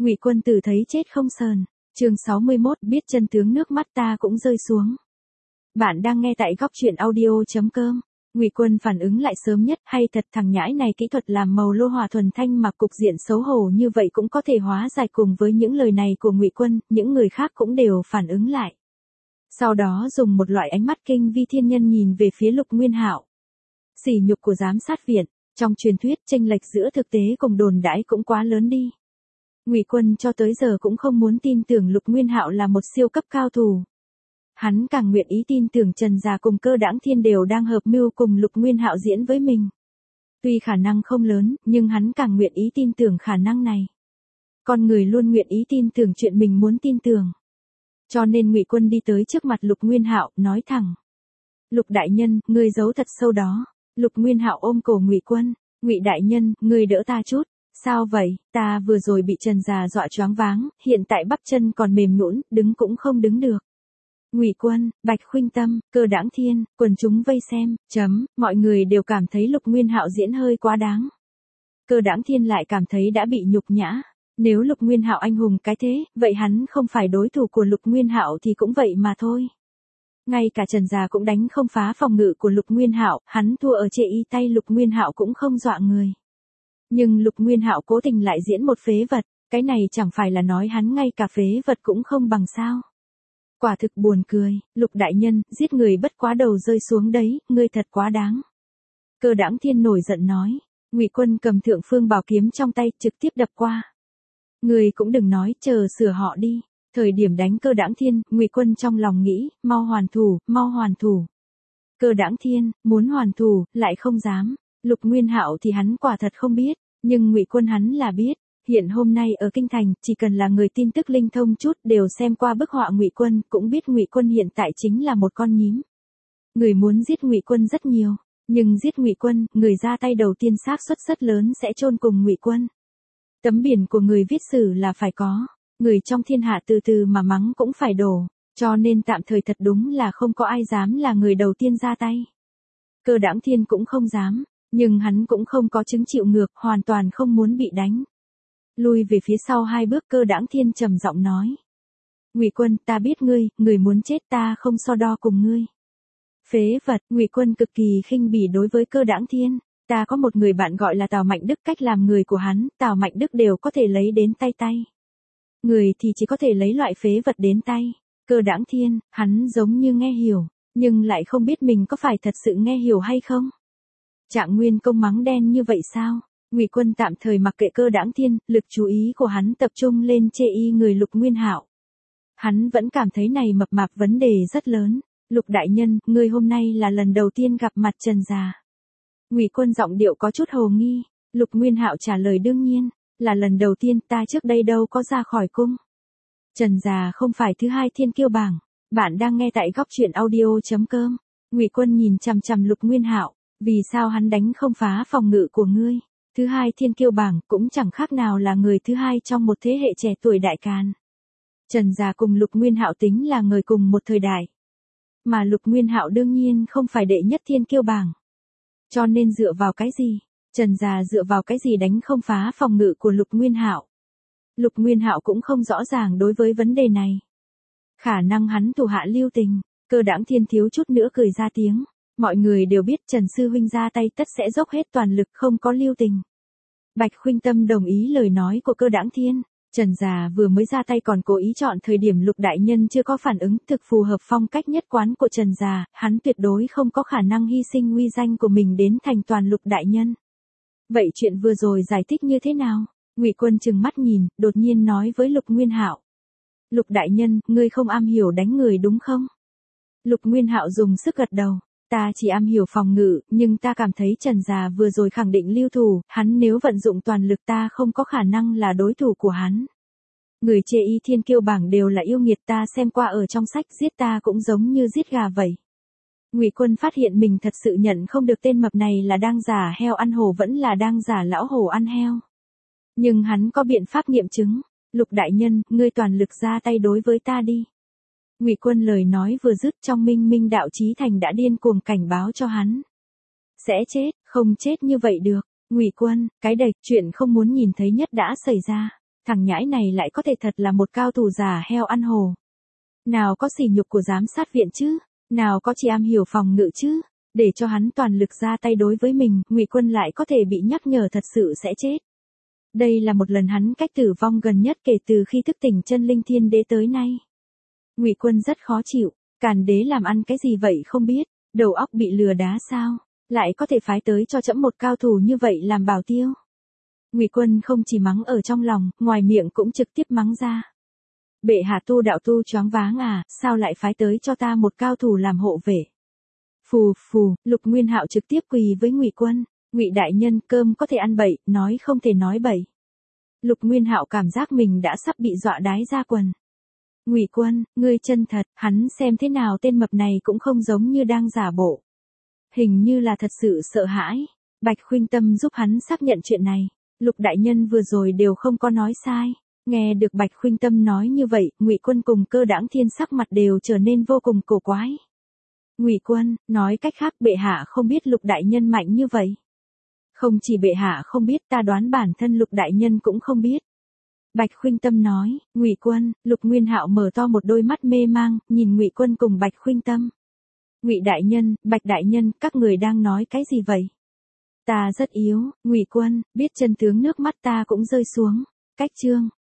Ngụy Quân Tử thấy chết không sờn. Chương 61, biết chân tướng nước mắt ta cũng rơi xuống. Bạn đang nghe tại góc truyện audio.com. Ngụy Quân phản ứng lại sớm nhất, hay thật thằng nhãi này kỹ thuật làm màu lô hỏa thuần thanh mà cục diện xấu hổ như vậy cũng có thể hóa giải. Cùng với những lời này của Ngụy Quân, những người khác cũng đều phản ứng lại. Sau đó dùng một loại ánh mắt kinh vi thiên nhân nhìn về phía Lục Nguyên Hạo. Sỉ nhục của giám sát viện, trong truyền thuyết chênh lệch giữa thực tế cùng đồn đãi cũng quá lớn đi. Ngụy Quân cho tới giờ cũng không muốn tin tưởng Lục Nguyên Hạo là một siêu cấp cao thủ. Hắn càng nguyện ý tin tưởng Trần Già cùng Cơ Đãng Thiên đều đang hợp mưu cùng Lục Nguyên Hạo diễn với mình. Tuy khả năng không lớn, nhưng hắn càng nguyện ý tin tưởng khả năng này. Con người luôn nguyện ý tin tưởng chuyện mình muốn tin tưởng. Cho nên Ngụy Quân đi tới trước mặt Lục Nguyên Hạo, nói thẳng: "Lục đại nhân, ngươi giấu thật sâu đó." Lục Nguyên Hạo ôm cổ Ngụy Quân, "Ngụy đại nhân, ngươi đỡ ta chút." "Sao vậy?" "Ta vừa rồi bị Trần Già dọa choáng váng, hiện tại bắp chân còn mềm nhũn, đứng cũng không đứng được." Ngụy Quân, Bạch Khuynh Tâm, Cơ Đãng Thiên, quần chúng vây xem, mọi người đều cảm thấy Lục Nguyên Hạo diễn hơi quá đáng. Cơ Đãng Thiên lại cảm thấy đã bị nhục nhã. Nếu Lục Nguyên Hạo anh hùng cái thế, vậy hắn không phải đối thủ của Lục Nguyên Hạo thì cũng vậy mà thôi. Ngay cả Trần Già cũng đánh không phá phòng ngự của Lục Nguyên Hạo, hắn thua ở chê y tay Lục Nguyên Hạo cũng không dọa người. Nhưng Lục Nguyên Hạo cố tình lại diễn một phế vật, cái này chẳng phải là nói hắn ngay cả phế vật cũng không bằng sao? Quả thực buồn cười. "Lục đại nhân, giết người bất quá đầu rơi xuống đấy, ngươi thật quá đáng." Cơ Đãng Thiên nổi giận nói. Ngụy Quân cầm Thượng Phương Bảo kiếm trong tay, trực tiếp đập qua. "Ngươi cũng đừng nói, chờ sửa họ đi." Thời điểm đánh Cơ Đãng Thiên, Ngụy Quân trong lòng nghĩ, mau hoàn thủ, mau hoàn thủ. Cơ Đãng Thiên muốn hoàn thủ, lại không dám. Lục Nguyên Hạo thì hắn quả thật không biết, nhưng Ngụy Quân hắn là biết. Hiện hôm nay ở kinh thành, chỉ cần là người tin tức linh thông chút đều xem qua bức họa Ngụy Quân, cũng biết Ngụy Quân hiện tại chính là một con nhím. Người muốn giết Ngụy Quân rất nhiều, nhưng giết Ngụy Quân, người ra tay đầu tiên xác suất rất lớn sẽ chôn cùng Ngụy Quân. Tấm biển của người viết sử là phải có, người trong thiên hạ từ từ mà mắng cũng phải đổ, cho nên tạm thời thật đúng là không có ai dám là người đầu tiên ra tay. Cơ Đãng Thiên cũng không dám, nhưng hắn cũng không có chứng chịu ngược, hoàn toàn không muốn bị đánh. Lui về phía sau 2 bước, Cơ Đãng Thiên trầm giọng nói: "Ngụy Quân, ta biết ngươi muốn chết, ta không so đo cùng ngươi." Phế vật. Ngụy Quân cực kỳ khinh bỉ đối với Cơ Đãng Thiên. "Ta có một người bạn gọi là Tào Mạnh Đức, cách làm người của hắn, Tào Mạnh Đức đều có thể lấy đến tay. Người thì chỉ có thể lấy loại phế vật đến tay." Cơ Đãng Thiên, hắn giống như nghe hiểu, nhưng lại không biết mình có phải thật sự nghe hiểu hay không. Trạng Nguyên Công mắng đen như vậy sao? Ngụy Quân tạm thời mặc kệ Cơ Đãng Thiên, lực chú ý của hắn tập trung lên chê y người Lục Nguyên Hạo. Hắn vẫn cảm thấy này mập mạp vấn đề rất lớn. "Lục đại nhân, ngươi hôm nay là lần đầu tiên gặp mặt Trần Già." Ngụy Quân giọng điệu có chút hồ nghi. Lục Nguyên Hạo trả lời: "Đương nhiên, là lần đầu tiên, ta trước đây đâu có ra khỏi cung. Trần Già không phải thứ 2 thiên kiêu bảng." Bạn đang nghe tại góc truyện audio.com. Ngụy Quân nhìn chằm chằm Lục Nguyên Hạo. "Vì sao hắn đánh không phá phòng ngự của ngươi? Thứ 2 thiên kiêu bảng cũng chẳng khác nào là người thứ 2 trong một thế hệ trẻ tuổi đại càn. Trần Già cùng Lục Nguyên Hạo tính là người cùng một thời đại. Mà Lục Nguyên Hạo đương nhiên không phải đệ nhất thiên kiêu bảng. Cho nên dựa vào cái gì? Trần Già dựa vào cái gì đánh không phá phòng ngự của Lục Nguyên Hạo?" Lục Nguyên Hạo cũng không rõ ràng đối với vấn đề này. Khả năng hắn thủ hạ lưu tình. Cơ Đãng Thiên thiếu chút nữa cười ra tiếng. Mọi người đều biết Trần sư huynh ra tay tất sẽ dốc hết toàn lực, không có lưu tình. Bạch Khuynh Tâm đồng ý lời nói của Cơ Đãng Thiên. Trần Già vừa mới ra tay còn cố ý chọn thời điểm Lục đại nhân chưa có phản ứng, thực phù hợp phong cách nhất quán của Trần Già, hắn tuyệt đối không có khả năng hy sinh uy danh của mình đến thành toàn Lục đại nhân. Vậy chuyện vừa rồi giải thích như thế nào? Ngụy Quân trừng mắt nhìn, đột nhiên nói với Lục Nguyên Hạo: "Lục đại nhân, ngươi không am hiểu đánh người đúng không?" Lục Nguyên Hạo dùng sức gật đầu. "Ta chỉ am hiểu phòng ngự, nhưng ta cảm thấy Trần Già vừa rồi khẳng định lưu thủ, hắn nếu vận dụng toàn lực ta không có khả năng là đối thủ của hắn. Người chê y thiên kiêu bảng đều là yêu nghiệt, ta xem qua ở trong sách, giết ta cũng giống như giết gà vậy." Ngụy Quân phát hiện mình thật sự nhận không được tên mập này là đang giả heo ăn hổ vẫn là đang giả lão hổ ăn heo. Nhưng hắn có biện pháp nghiệm chứng. "Lục đại nhân, ngươi toàn lực ra tay đối với ta đi." Ngụy Quân lời nói vừa dứt, trong Minh Minh đạo chí thành đã điên cuồng cảnh báo cho hắn. Sẽ chết, không chết như vậy được. Ngụy Quân, cái đệch, chuyện không muốn nhìn thấy nhất đã xảy ra. Thằng nhãi này lại có thể thật là một cao thủ già heo ăn hồ. Nào có sỉ nhục của giám sát viện chứ, nào có chỉ am hiểu phòng ngự chứ, để cho hắn toàn lực ra tay đối với mình, Ngụy Quân lại có thể bị nhắc nhở thật sự sẽ chết. Đây là một lần hắn cách tử vong gần nhất kể từ khi thức tỉnh chân linh thiên đế tới nay. Ngụy Quân rất khó chịu, Càn đế làm ăn cái gì vậy không biết, đầu óc bị lừa đá sao, lại có thể phái tới cho trẫm một cao thủ như vậy làm bảo tiêu. Ngụy Quân không chỉ mắng ở trong lòng, ngoài miệng cũng trực tiếp mắng ra. Bệ hạ tu đạo tu choáng váng à, sao lại phái tới cho ta một cao thủ làm hộ vệ? Phù phù, Lục Nguyên Hạo trực tiếp quỳ với Ngụy Quân, Ngụy đại nhân, cơm có thể ăn bậy, nói không thể nói bậy. Lục Nguyên Hạo cảm giác mình đã sắp bị dọa đái ra quần. Ngụy Quân, ngươi chân thật, hắn xem thế nào tên mập này cũng không giống như đang giả bộ. Hình như là thật sự sợ hãi. Bạch Khuynh Tâm giúp hắn xác nhận chuyện này. Lục đại nhân vừa rồi đều không có nói sai. Nghe được Bạch Khuynh Tâm nói như vậy, Ngụy Quân cùng Cơ Đãng Thiên sắc mặt đều trở nên vô cùng cổ quái. Ngụy Quân, nói cách khác bệ hạ không biết Lục đại nhân mạnh như vậy. Không chỉ bệ hạ không biết, ta đoán bản thân Lục đại nhân cũng không biết. Bạch Khuynh Tâm nói, Ngụy Quân, Lục Nguyên Hạo mở to một đôi mắt mê mang, nhìn Ngụy Quân cùng Bạch Khuynh Tâm. Ngụy đại nhân, Bạch đại nhân, các người đang nói cái gì vậy? Ta rất yếu, Ngụy Quân, biết chân tướng nước mắt ta cũng rơi xuống. Cách chương